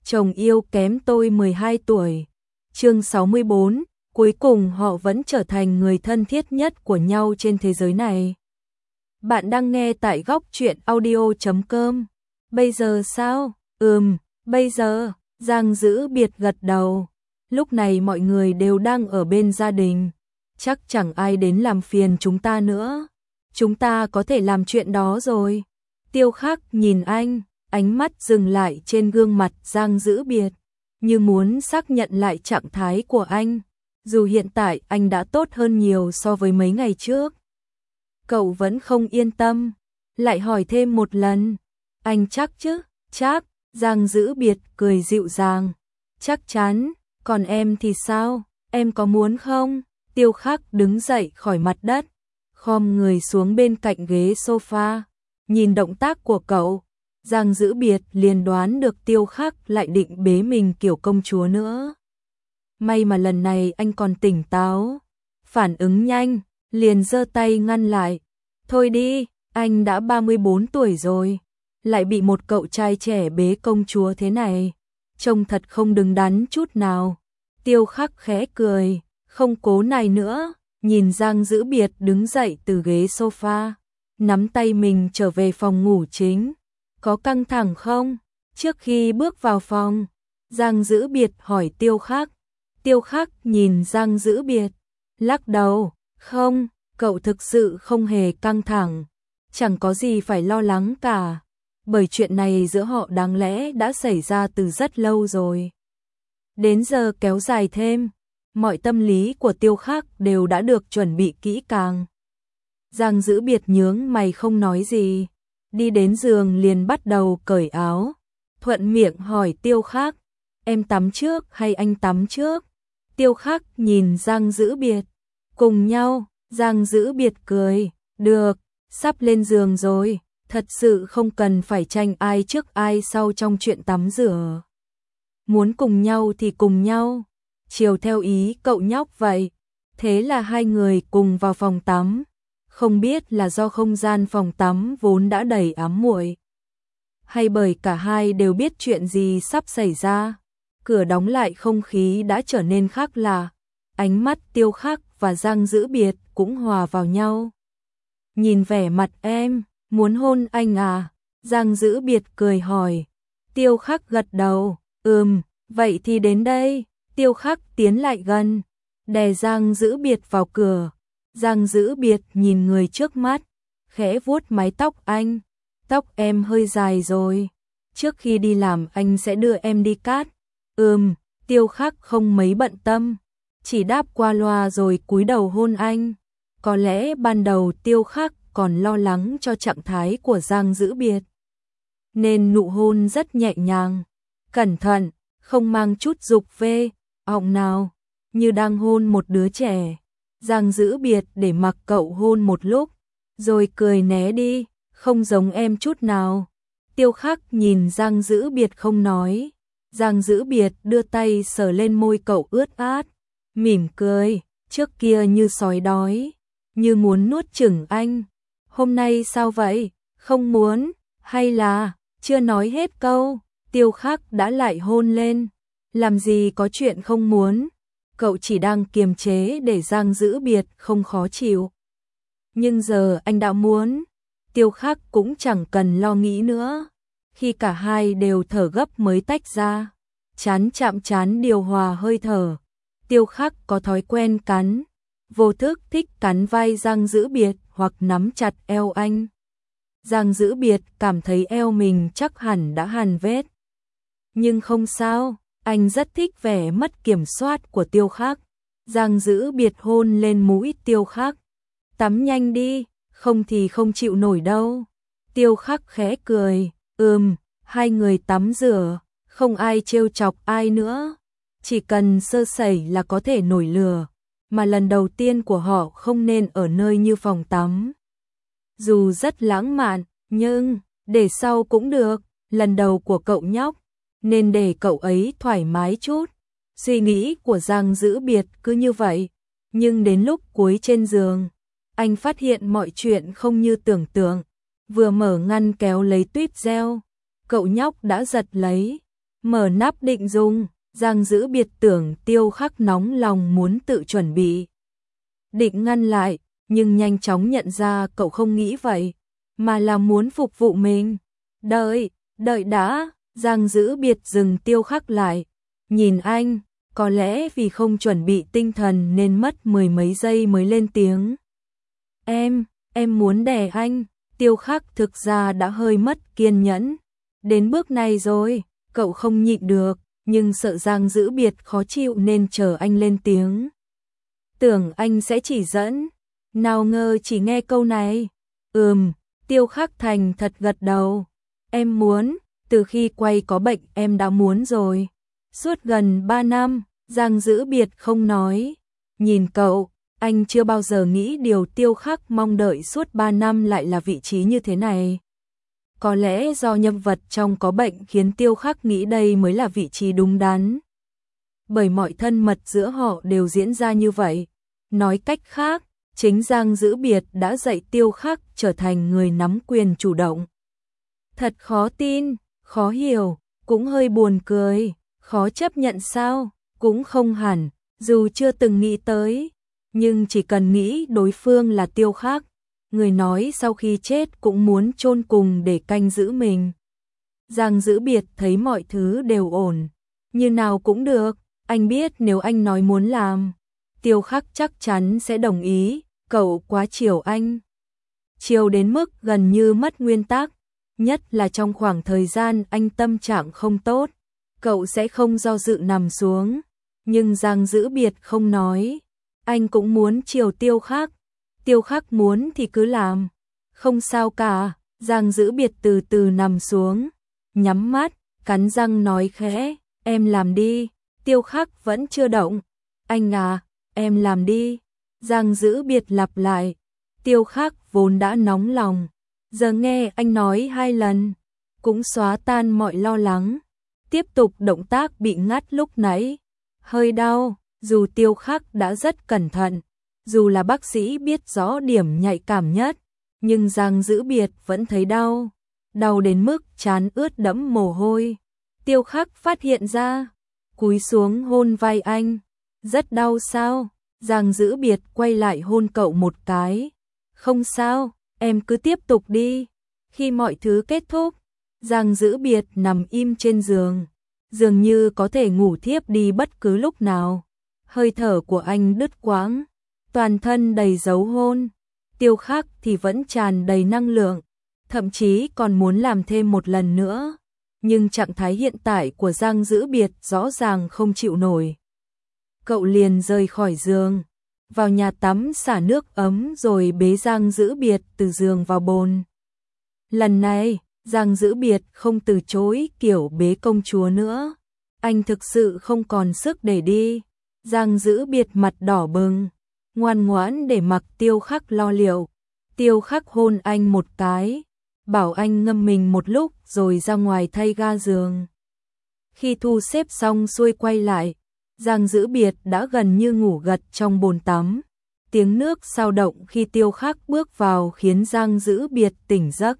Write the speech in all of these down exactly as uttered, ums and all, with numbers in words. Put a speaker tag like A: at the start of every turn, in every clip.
A: chồng yêu kém tôi mười hai tuổi. Chương sáu mươi bốn, cuối cùng họ vẫn trở thành người thân thiết nhất của nhau trên thế giới này. Bạn đang nghe tại góc truyện audio chấm com. Bây giờ sao? Ừm, bây giờ, Giang Dữ Biệt gật đầu. Lúc này mọi người đều đang ở bên gia đình. Chắc chẳng ai đến làm phiền chúng ta nữa. Chúng ta có thể làm chuyện đó rồi. Tiêu Khắc nhìn anh, ánh mắt dừng lại trên gương mặt Giang Dữ Biệt, như muốn xác nhận lại trạng thái của anh. Dù hiện tại anh đã tốt hơn nhiều so với mấy ngày trước. Cậu vẫn không yên tâm, lại hỏi thêm một lần. Anh chắc chứ? Chắc. Giang Dữ Biệt cười dịu dàng. Chắc chắn, còn em thì sao? Em có muốn không? Tiêu Khắc đứng dậy khỏi mặt đất, khom người xuống bên cạnh ghế sofa. Nhìn động tác của cậu, Giang Dữ Biệt liền đoán được Tiêu Khắc lại định bế mình kiểu công chúa nữa. May mà lần này anh còn tỉnh táo, phản ứng nhanh, liền giơ tay ngăn lại. Thôi đi, anh đã ba mươi bốn tuổi rồi, lại bị một cậu trai trẻ bế công chúa thế này, trông thật không đứng đắn chút nào. Tiêu Khắc khẽ cười, không cố nài nữa, nhìn Giang Dữ Biệt đứng dậy từ ghế sofa, nắm tay mình trở về phòng ngủ chính. Có căng thẳng không? Trước khi bước vào phòng, Giang Dữ Biệt hỏi Tiêu Khắc. Tiêu Khắc nhìn Giang Dữ Biệt, lắc đầu, không, cậu thực sự không hề căng thẳng, chẳng có gì phải lo lắng cả, bởi chuyện này giữa họ đáng lẽ đã xảy ra từ rất lâu rồi. Đến giờ kéo dài thêm, mọi tâm lý của Tiêu Khắc đều đã được chuẩn bị kỹ càng. Giang Dữ Biệt nhướng mày không nói gì, đi đến giường liền bắt đầu cởi áo, thuận miệng hỏi Tiêu Khắc, em tắm trước hay anh tắm trước? Tiêu Khắc nhìn Giang Dữ Biệt, cùng nhau. Giang Dữ Biệt cười, được, sắp lên giường rồi, thật sự không cần phải tranh ai trước ai sau trong chuyện tắm rửa. Muốn cùng nhau thì cùng nhau, chiều theo ý cậu nhóc vậy. Thế là hai người cùng vào phòng tắm, không biết là do không gian phòng tắm vốn đã đầy ám muội, hay bởi cả hai đều biết chuyện gì sắp xảy ra. Cửa đóng lại, không khí đã trở nên khác lạ. Ánh mắt Tiêu Khắc và Giang Dữ Biệt cũng hòa vào nhau. Nhìn vẻ mặt em, muốn hôn anh à? Giang Dữ Biệt cười hỏi. Tiêu Khắc gật đầu, ừm, vậy thì đến đây. Tiêu Khắc tiến lại gần, đè Giang Dữ Biệt vào cửa. Giang Dữ Biệt nhìn người trước mắt, khẽ vuốt mái tóc anh. Tóc em hơi dài rồi, trước khi đi làm anh sẽ đưa em đi cát. Ừm, Tiêu Khắc không mấy bận tâm, chỉ đáp qua loa rồi cúi đầu hôn anh. Có lẽ ban đầu Tiêu Khắc còn lo lắng cho trạng thái của Giang Dữ Biệt, nên nụ hôn rất nhẹ nhàng, cẩn thận, không mang chút dục về ọng nào, như đang hôn một đứa trẻ. Giang Dữ Biệt để mặc cậu hôn một lúc, rồi cười né đi, không giống em chút nào. Tiêu Khắc nhìn Giang Dữ Biệt không nói. Giang Dữ Biệt đưa tay sờ lên môi cậu ướt át, mỉm cười, trước kia như sói đói, như muốn nuốt chửng anh. Hôm nay sao vậy? Không muốn, hay là, chưa nói hết câu, Tiêu Khắc đã lại hôn lên. Làm gì có chuyện không muốn, cậu chỉ đang kiềm chế để Giang Dữ Biệt không khó chịu. Nhưng giờ anh đã muốn, Tiêu Khắc cũng chẳng cần lo nghĩ nữa. Khi cả hai đều thở gấp mới tách ra, chán chạm chán điều hòa hơi thở. Tiêu Khắc có thói quen cắn, vô thức thích cắn vai Giang Dữ Biệt hoặc nắm chặt eo anh. Giang Dữ Biệt cảm thấy eo mình chắc hẳn đã hằn vết. Nhưng không sao, anh rất thích vẻ mất kiểm soát của Tiêu Khắc. Giang Dữ Biệt hôn lên mũi Tiêu Khắc. Tắm nhanh đi, không thì không chịu nổi đâu. Tiêu Khắc khẽ cười, ừm, hai người tắm rửa, không ai trêu chọc ai nữa. Chỉ cần sơ sẩy là có thể nổi lửa, mà lần đầu tiên của họ không nên ở nơi như phòng tắm. Dù rất lãng mạn, nhưng, để sau cũng được, lần đầu của cậu nhóc, nên để cậu ấy thoải mái chút. Suy nghĩ của Giang Dữ Biệt cứ như vậy, nhưng đến lúc cuối trên giường, anh phát hiện mọi chuyện không như tưởng tượng. Vừa mở ngăn kéo lấy tuyếp gel, cậu nhóc đã giật lấy, Mở nắp định dùng, Giang Dữ Biệt tưởng Tiêu Khắc nóng lòng muốn tự chuẩn bị. Định ngăn lại, nhưng nhanh chóng nhận ra cậu không nghĩ vậy, mà là muốn phục vụ mình. Đợi, đợi đã, Giang Dữ Biệt dừng Tiêu Khắc lại, nhìn anh, có lẽ vì không chuẩn bị tinh thần nên mất mười mấy giây mới lên tiếng. Em, em muốn đè anh. Tiêu Khắc thực ra đã hơi mất kiên nhẫn. Đến bước này rồi, cậu không nhịn được, nhưng sợ Giang Dữ Biệt khó chịu nên chờ anh lên tiếng. Tưởng anh sẽ chỉ dẫn, nào ngờ chỉ nghe câu này. Ừm, Tiêu Khắc thành thật gật đầu. Em muốn, từ khi quay có bệnh em đã muốn rồi. Suốt gần ba năm, Giang Dữ Biệt không nói. Nhìn cậu, anh chưa bao giờ nghĩ điều Tiêu Khắc mong đợi suốt ba năm lại là vị trí như thế này. Có lẽ do nhân vật trong có bệnh khiến Tiêu Khắc nghĩ đây mới là vị trí đúng đắn. Bởi mọi thân mật giữa họ đều diễn ra như vậy. Nói cách khác, chính Giang Dữ Biệt đã dạy Tiêu Khắc trở thành người nắm quyền chủ động. Thật khó tin, khó hiểu, cũng hơi buồn cười, khó chấp nhận sao, cũng không hẳn, dù chưa từng nghĩ tới. Nhưng chỉ cần nghĩ đối phương là Tiêu Khắc, người nói sau khi chết cũng muốn chôn cùng để canh giữ mình. Giang Dữ Biệt thấy mọi thứ đều ổn, như nào cũng được, anh biết nếu anh nói muốn làm, Tiêu Khắc chắc chắn sẽ đồng ý, cậu quá chiều anh. Chiều đến mức gần như mất nguyên tắc, nhất là trong khoảng thời gian anh tâm trạng không tốt, cậu sẽ không do dự nằm xuống, nhưng Giang Dữ Biệt không nói. Anh cũng muốn chiều Tiêu Khắc, Tiêu Khắc muốn thì cứ làm, không sao cả. Giang Dữ Biệt từ từ nằm xuống, nhắm mắt, cắn răng nói khẽ, em làm đi. Tiêu Khắc vẫn chưa động, anh à, em làm đi. Giang Dữ Biệt lặp lại. Tiêu Khắc vốn đã nóng lòng, giờ nghe anh nói hai lần, cũng xóa tan mọi lo lắng. Tiếp tục động tác bị ngắt lúc nãy, hơi đau. Dù Tiêu Khắc đã rất cẩn thận, dù là bác sĩ biết rõ điểm nhạy cảm nhất, nhưng Giang Dữ Biệt vẫn thấy đau, đau đến mức trán ướt đẫm mồ hôi. Tiêu Khắc phát hiện ra, cúi xuống hôn vai anh. Rất đau sao? Giang Dữ Biệt quay lại hôn cậu một cái. Không sao, em cứ tiếp tục đi. Khi mọi thứ kết thúc, Giang Dữ Biệt nằm im trên giường, dường như có thể ngủ thiếp đi bất cứ lúc nào. Hơi thở của anh đứt quãng, toàn thân đầy dấu hôn. Tiêu Khắc thì vẫn tràn đầy năng lượng, thậm chí còn muốn làm thêm một lần nữa. Nhưng trạng thái hiện tại của Giang Dữ Biệt rõ ràng không chịu nổi. Cậu liền rời khỏi giường, vào nhà tắm xả nước ấm rồi bế Giang Dữ Biệt từ giường vào bồn. Lần này, Giang Dữ Biệt không từ chối kiểu bế công chúa nữa. Anh thực sự không còn sức để đi. Giang Dữ Biệt mặt đỏ bừng, ngoan ngoãn để mặc Tiêu Khắc lo liệu. Tiêu Khắc hôn anh một cái, bảo anh ngâm mình một lúc rồi ra ngoài thay ga giường. Khi thu xếp xong xuôi quay lại, Giang Dữ Biệt đã gần như ngủ gật trong bồn tắm. Tiếng nước sao động khi Tiêu Khắc bước vào khiến Giang Dữ Biệt tỉnh giấc.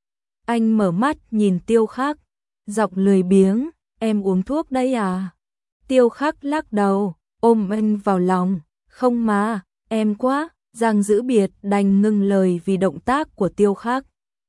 A: Anh mở mắt nhìn Tiêu Khắc, giọng lười biếng, em uống thuốc đấy à? Tiêu Khắc lắc đầu, ôm anh vào lòng, không mà, em quá. Giang Dữ Biệt đành ngừng lời vì động tác của Tiêu Khắc.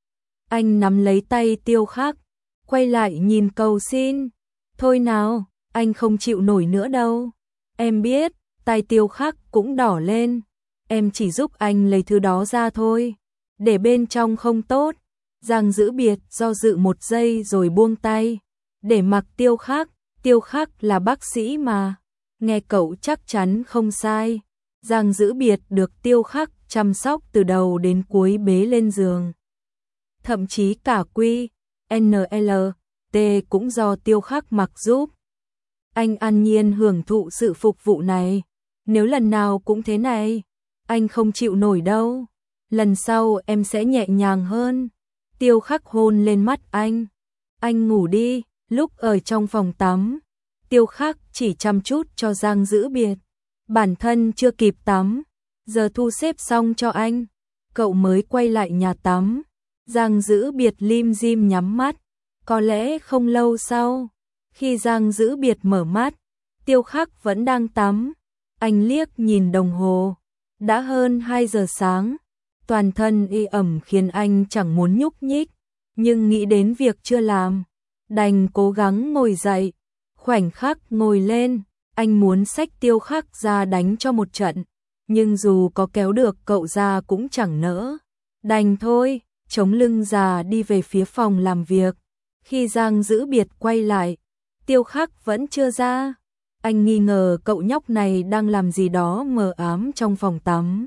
A: Anh nắm lấy tay Tiêu Khắc, quay lại nhìn cầu xin, thôi nào, anh không chịu nổi nữa đâu. Em biết, tay Tiêu Khắc cũng đỏ lên, em chỉ giúp anh lấy thứ đó ra thôi, để bên trong không tốt. Giang Dữ Biệt do dự một giây rồi buông tay, để mặc Tiêu Khắc. Tiêu Khắc là bác sĩ mà, nghe cậu chắc chắn không sai. Giang Dữ Biệt được Tiêu Khắc chăm sóc từ đầu đến cuối bế lên giường. Thậm chí cả quy, en lờ, tê cũng do Tiêu Khắc mặc giúp. Anh an nhiên hưởng thụ sự phục vụ này. Nếu lần nào cũng thế này, anh không chịu nổi đâu. Lần sau em sẽ nhẹ nhàng hơn. Tiêu Khắc hôn lên mắt anh. Anh ngủ đi. Lúc ở trong phòng tắm, Tiêu Khắc chỉ chăm chút cho Giang Dữ Biệt. Bản thân chưa kịp tắm, giờ thu xếp xong cho anh, cậu mới quay lại nhà tắm. Giang Dữ Biệt lim dim nhắm mắt. Có lẽ không lâu sau, Khi Giang Dữ Biệt mở mắt, Tiêu Khắc vẫn đang tắm. Anh liếc nhìn đồng hồ, đã hơn hai giờ sáng. Toàn thân y ẩm khiến anh chẳng muốn nhúc nhích, nhưng nghĩ đến việc chưa làm, đành cố gắng ngồi dậy. Khoảnh khắc ngồi lên, anh muốn xách Tiêu Khắc ra đánh cho một trận, nhưng dù có kéo được cậu ra cũng chẳng nỡ. Đành thôi, chống lưng già đi về phía phòng làm việc. Khi Giang Dữ Biệt quay lại, Tiêu Khắc vẫn chưa ra. Anh nghi ngờ cậu nhóc này đang làm gì đó mờ ám trong phòng tắm.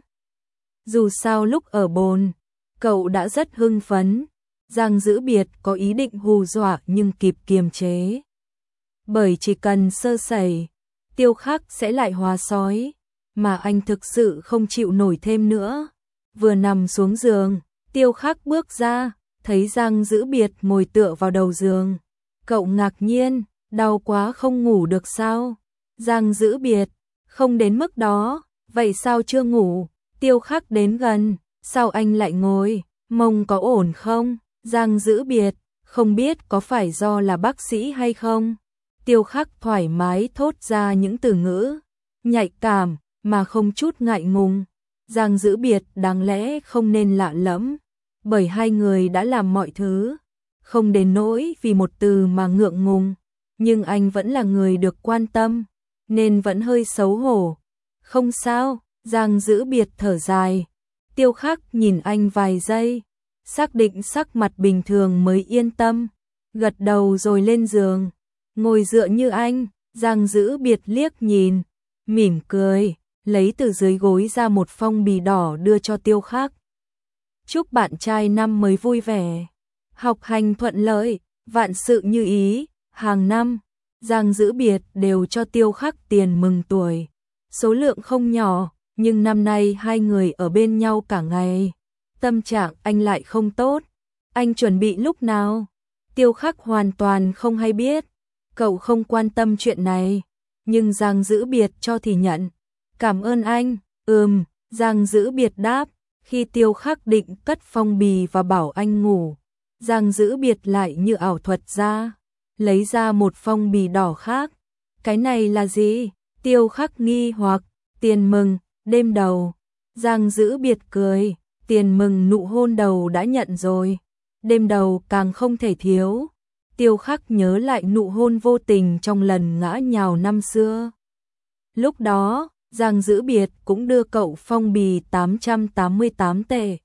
A: Dù sao lúc ở bồn, cậu đã rất hưng phấn. Giang Dữ Biệt có ý định hù dọa nhưng kịp kiềm chế. Bởi chỉ cần sơ sẩy, Tiêu Khắc sẽ lại hóa sói, mà anh thực sự không chịu nổi thêm nữa. Vừa nằm xuống giường, Tiêu Khắc bước ra, thấy Giang Dữ Biệt ngồi tựa vào đầu giường. Cậu ngạc nhiên, đau quá không ngủ được sao? Giang Dữ Biệt, không đến mức đó, vậy sao chưa ngủ? Tiêu Khắc đến gần, sao anh lại ngồi, mông có ổn không? Giang Dữ Biệt, không biết có phải do là bác sĩ hay không? Tiêu Khắc thoải mái thốt ra những từ ngữ nhạy cảm mà không chút ngại ngùng. Giang Dữ Biệt đáng lẽ không nên lạ lẫm, bởi hai người đã làm mọi thứ, không đến nỗi vì một từ mà ngượng ngùng, nhưng anh vẫn là người được quan tâm, nên vẫn hơi xấu hổ. Không sao, Giang Dữ Biệt thở dài. Tiêu Khắc nhìn anh vài giây, xác định sắc mặt bình thường mới yên tâm, gật đầu rồi lên giường, ngồi dựa như anh. Giang Dữ Biệt liếc nhìn, mỉm cười, lấy từ dưới gối ra một phong bì đỏ đưa cho Tiêu Khắc. Chúc bạn trai năm mới vui vẻ, học hành thuận lợi, vạn sự như ý. Hàng năm, Giang Dữ Biệt đều cho Tiêu Khắc tiền mừng tuổi, số lượng không nhỏ, nhưng năm nay hai người ở bên nhau cả ngày, tâm trạng anh lại không tốt. Anh chuẩn bị lúc nào? Tiêu Khắc hoàn toàn không hay biết, cậu không quan tâm chuyện này, nhưng Giang Dữ Biệt cho thì nhận. Cảm ơn anh. Ừm, Giang Dữ Biệt đáp. Khi Tiêu Khắc định cất phong bì và bảo anh ngủ, Giang Dữ Biệt lại như ảo thuật ra, lấy ra một phong bì đỏ khác. Cái này là gì? Tiêu Khắc nghi hoặc. Tiền mừng, đêm đầu. Giang Dữ Biệt cười, tiền mừng nụ hôn đầu đã nhận rồi, đêm đầu càng không thể thiếu. Tiêu Khắc nhớ lại nụ hôn vô tình trong lần ngã nhào năm xưa. Lúc đó, Giang Dữ Biệt cũng đưa cậu phong bì tám trăm tám mươi tám tệ.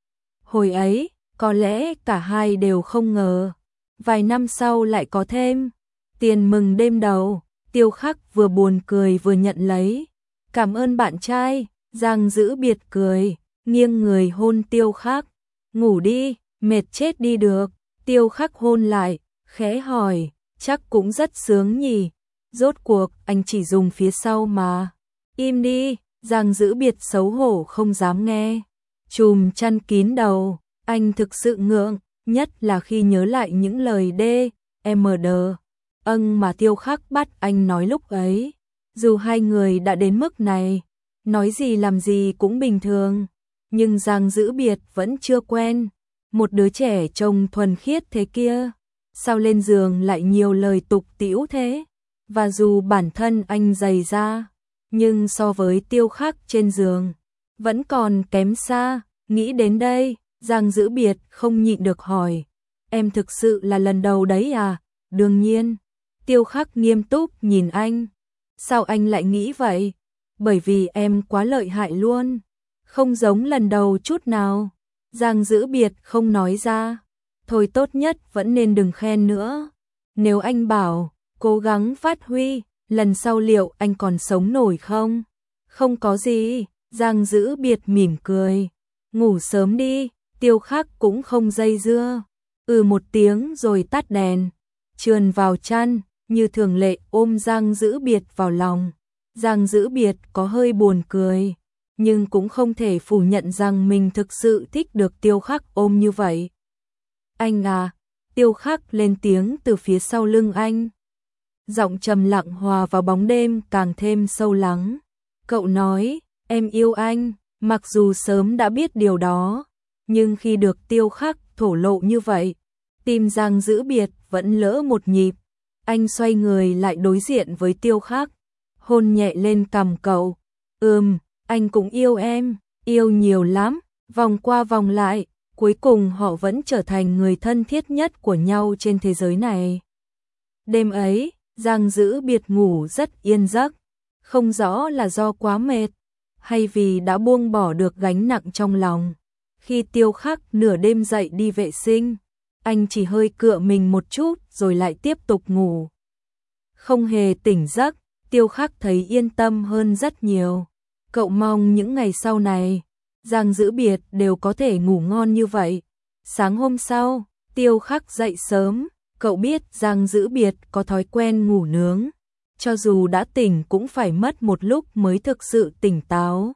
A: Hồi ấy, có lẽ cả hai đều không ngờ, vài năm sau lại có thêm tiền mừng đêm đầu. Tiêu Khắc vừa buồn cười vừa nhận lấy. Cảm ơn bạn trai. Giang Dữ Biệt cười, nghiêng người hôn Tiêu Khắc. Ngủ đi, mệt chết đi được. Tiêu Khắc hôn lại, khẽ hỏi, chắc cũng rất sướng nhỉ. Rốt cuộc anh chỉ dùng phía sau mà. Im đi. Giang Dữ Biệt xấu hổ không dám nghe, chùm chăn kín đầu. Anh thực sự ngượng, nhất là khi nhớ lại những lời D, M, D, âng mà Tiêu Khắc bắt anh nói lúc ấy. Dù hai người đã đến mức này, nói gì làm gì cũng bình thường, nhưng Giang Dữ Biệt vẫn chưa quen. Một đứa trẻ trông thuần khiết thế kia, sao lên giường lại nhiều lời tục tĩu thế? Và dù bản thân anh dày ra, nhưng so với Tiêu Khắc trên giường, vẫn còn kém xa. Nghĩ đến đây, Giang Dữ Biệt không nhịn được hỏi, em thực sự là lần đầu đấy à? Đương nhiên. Tiêu Khắc nghiêm túc nhìn anh. Sao anh lại nghĩ vậy? Bởi vì em quá lợi hại luôn, không giống lần đầu chút nào. Giang Dữ Biệt không nói ra. Thôi tốt nhất vẫn nên đừng khen nữa. Nếu anh bảo, cố gắng phát huy, lần sau liệu anh còn sống nổi không? Không có gì. Giang Dữ Biệt mỉm cười. Ngủ sớm đi. Tiêu Khắc cũng không dây dưa. Ừ một tiếng rồi tắt đèn, trườn vào chăn, như thường lệ ôm Giang Dữ Biệt vào lòng. Giang Dữ Biệt có hơi buồn cười, nhưng cũng không thể phủ nhận rằng mình thực sự thích được Tiêu Khắc ôm như vậy. Anh à, Tiêu Khắc lên tiếng từ phía sau lưng anh. Giọng trầm lặng hòa vào bóng đêm càng thêm sâu lắng. Cậu nói, em yêu anh, mặc dù sớm đã biết điều đó, nhưng khi được Tiêu Khắc thổ lộ như vậy, tim Giang Dữ Biệt vẫn lỡ một nhịp. Anh xoay người lại đối diện với Tiêu Khắc, hôn nhẹ lên cằm cậu. Ừm, anh cũng yêu em, yêu nhiều lắm, vòng qua vòng lại, cuối cùng họ vẫn trở thành người thân thiết nhất của nhau trên thế giới này. Đêm ấy, Giang Dữ Biệt ngủ rất yên giấc, không rõ là do quá mệt, hay vì đã buông bỏ được gánh nặng trong lòng. Khi Tiêu Khắc nửa đêm dậy đi vệ sinh, anh chỉ hơi cựa mình một chút rồi lại tiếp tục ngủ. Không hề tỉnh giấc, Tiêu Khắc thấy yên tâm hơn rất nhiều. Cậu mong những ngày sau này, Giang Dữ Biệt đều có thể ngủ ngon như vậy. Sáng hôm sau, Tiêu Khắc dậy sớm, cậu biết Giang Dữ Biệt có thói quen ngủ nướng, cho dù đã tỉnh cũng phải mất một lúc mới thực sự tỉnh táo.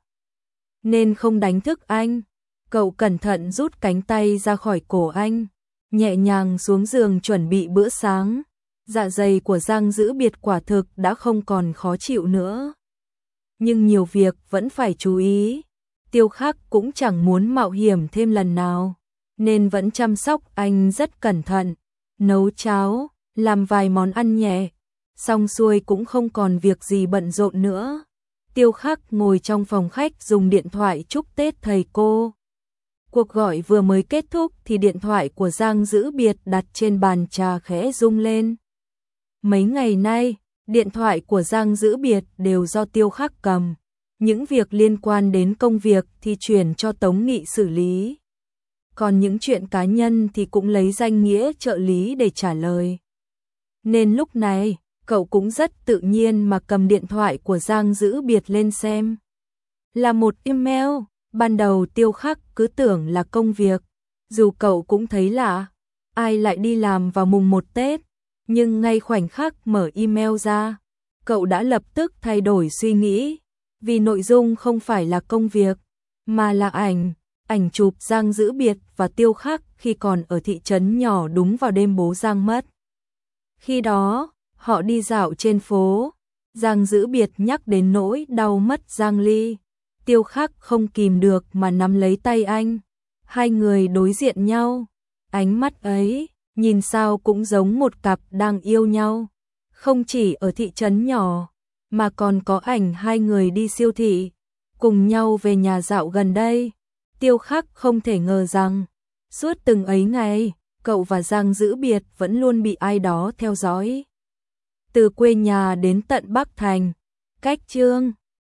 A: Nên không đánh thức anh, cậu cẩn thận rút cánh tay ra khỏi cổ anh, nhẹ nhàng xuống giường chuẩn bị bữa sáng. Dạ dày của Giang Dữ Biệt quả thực đã không còn khó chịu nữa. Nhưng nhiều việc vẫn phải chú ý. Tiêu Khắc cũng chẳng muốn mạo hiểm thêm lần nào, nên vẫn chăm sóc anh rất cẩn thận. Nấu cháo, làm vài món ăn nhẹ, xong xuôi cũng không còn việc gì bận rộn nữa. Tiêu Khắc ngồi trong phòng khách dùng điện thoại chúc Tết thầy cô. Cuộc gọi vừa mới kết thúc thì điện thoại của Giang Dữ Biệt đặt trên bàn trà khẽ rung lên. Mấy ngày nay, điện thoại của Giang Dữ Biệt đều do Tiêu Khắc cầm. Những việc liên quan đến công việc thì chuyển cho Tống Nghị xử lý. Còn những chuyện cá nhân thì cũng lấy danh nghĩa trợ lý để trả lời. Nên lúc này, cậu cũng rất tự nhiên mà cầm điện thoại của Giang Dữ Biệt lên xem. Là một email, ban đầu Tiêu Khắc cứ tưởng là công việc. Dù cậu cũng thấy lạ, ai lại đi làm vào mùng một Tết. Nhưng ngay khoảnh khắc mở email ra, cậu đã lập tức thay đổi suy nghĩ. Vì nội dung không phải là công việc, mà là ảnh, ảnh chụp Giang Dữ Biệt và Tiêu Khắc khi còn ở thị trấn nhỏ đúng vào đêm bố Giang mất. Khi đó, họ đi dạo trên phố, Giang Dữ Biệt nhắc đến nỗi đau mất Giang Ly. Tiêu Khắc không kìm được mà nắm lấy tay anh. Hai người đối diện nhau, ánh mắt ấy, nhìn sao cũng giống một cặp đang yêu nhau. Không chỉ ở thị trấn nhỏ, mà còn có ảnh hai người đi siêu thị, cùng nhau về nhà dạo gần đây. Tiêu Khắc không thể ngờ rằng, suốt từng ấy ngày, cậu và Giang Dữ Biệt vẫn luôn bị ai đó theo dõi. Từ quê nhà đến tận Bắc Thành, cách Chương